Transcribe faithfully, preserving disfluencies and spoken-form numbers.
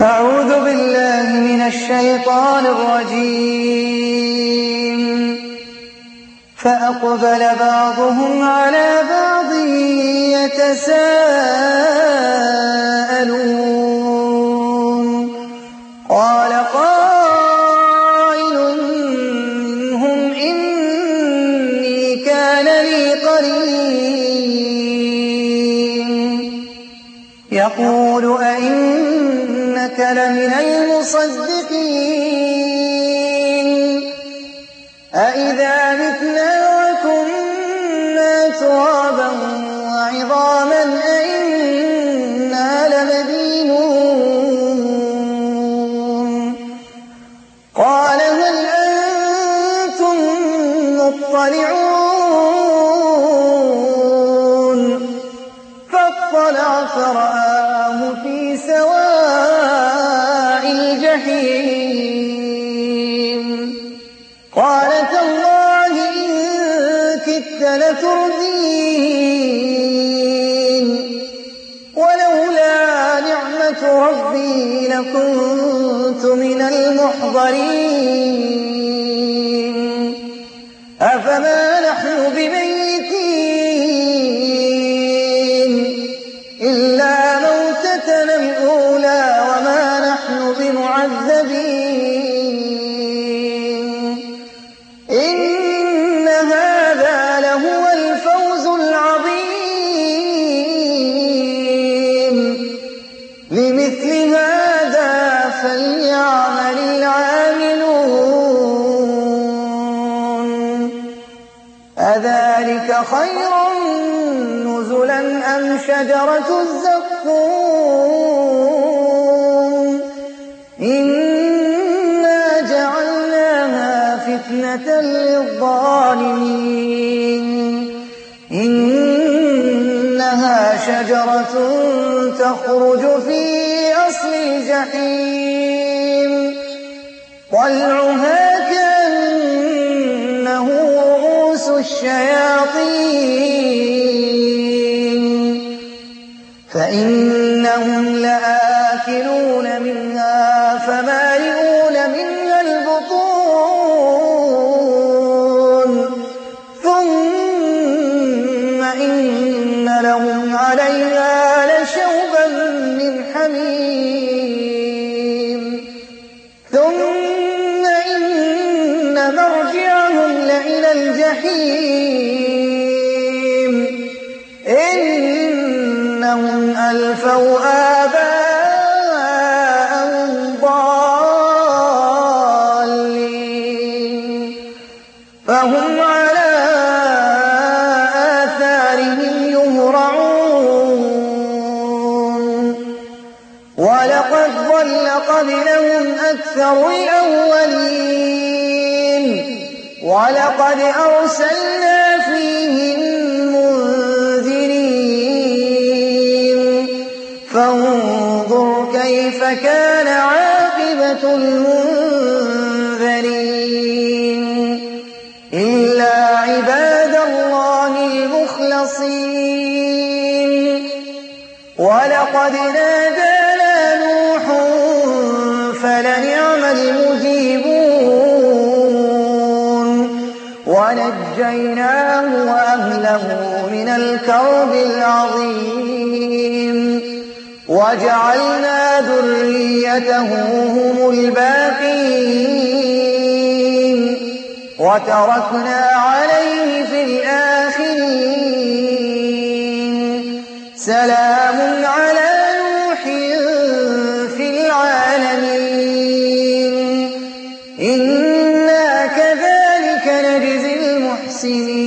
أعوذ بالله من الشيطان الرجيم فأقبل بعضهم على بعض يتساءلون قال قائل منهم إني كان لي قرين يقول أئنك لمن المصدقين أئذا متنا وكنا ترابا وعظاما أئنا لمدينون قال هل أنتم مطلعون فاطلع فرآه في سواء الجحيم قال تالله إن كدت لتردين ولولا نعمة ربي لكنت من المحضرين أفما نحن بميتين إلا موتتنا الأولى وما نحن بمعذبين إن هذا لهو الفوز العظيم لمثل هذا فليعمل العاملون أذلك خير نزلا أم شجرة الزقوم إنا جعلناها فتنة للظالمين إنها شجرة تخرج في أصل الجحيم طلعها كأنه رؤوس الشياطين فإنهم لآكلون منها فمالئون منها البطون ثم إن لهم عليها لشوبا من حميم ثم إن مرجعهم لإلى الجحيم إنهم ألفوا آباءهم ضالين فهم على آثارهم يهرعون ولقد ضل قبلهم أكثر الأولين ولقد أرسلنا فيهم فانظر كيف كان عاقبة المنذرين إلا عباد الله المخلصين ولقد نادانا نوح فلنعم المجيبون ونجيناه وأهله من الكرب العظيم وجعلنا ذريته هم الباقين وتركنا عليه في الآخرين سلام على نوح في العالمين إنا كذلك نجزي المحسنين